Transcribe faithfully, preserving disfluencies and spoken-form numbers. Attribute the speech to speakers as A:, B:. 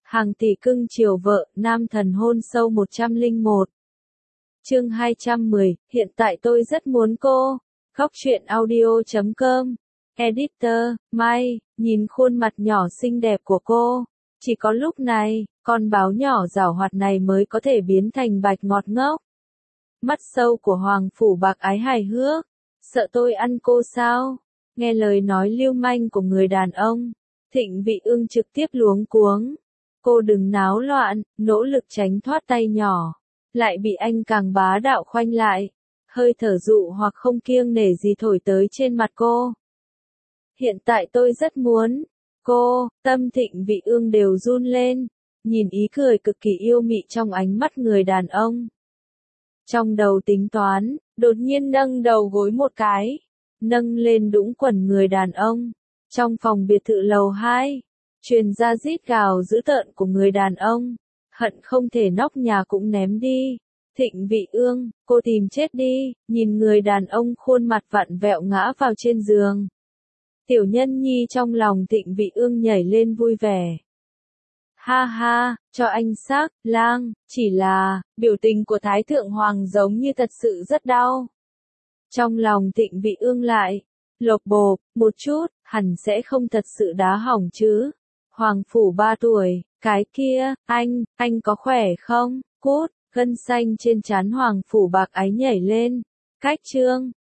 A: Hàng tỷ cưng chiều vợ, nam thần hôn sâu một trăm lẻ một. Chương hai trăm mười, hiện tại tôi rất muốn cô. Góc truyện audio chấm com. Editor, Mai, nhìn khuôn mặt nhỏ xinh đẹp của cô. Chỉ có lúc này, con báo nhỏ giảo hoạt này mới có thể biến thành bạch ngọt ngốc. Mắt sâu của Hoàng Phủ Bạc Ái hài hước. Sợ tôi ăn cô sao? Nghe lời nói lưu manh của người đàn ông, Thịnh Vị Ương trực tiếp luống cuống. Cô đừng náo loạn, nỗ lực tránh thoát tay nhỏ. Lại bị anh càng bá đạo khoanh lại. Hơi thở dụ hoặc không kiêng nể gì thổi tới trên mặt cô. Hiện tại tôi rất muốn. Cô, tâm Thịnh Vị Ương đều run lên. Nhìn ý cười cực kỳ yêu mị trong ánh mắt người đàn ông. Trong đầu tính toán, đột nhiên nâng đầu gối một cái. Nâng lên đũng quần người đàn ông. Trong phòng biệt thự lầu hai. Truyền ra rít gào dữ tợn của người đàn ông. Hận không thể nóc nhà cũng ném đi. Thịnh Vị Ương, cô tìm chết đi. Nhìn người đàn ông khuôn mặt vặn vẹo ngã vào trên giường. Tiểu nhân nhi trong lòng Thịnh Vị Ương nhảy lên vui vẻ. Ha ha, cho anh xác, lang, chỉ là, biểu tình của Thái Thượng Hoàng giống như thật sự rất đau. Trong lòng Thịnh Vị Ương lại, lột bột, một chút, hẳn sẽ không thật sự đá hỏng chứ. Hoàng Phủ ba tuổi, cái kia, anh, anh có khỏe không? Cút, gân xanh trên trán Hoàng Phủ Bạc Ái nhảy lên. Cách trương,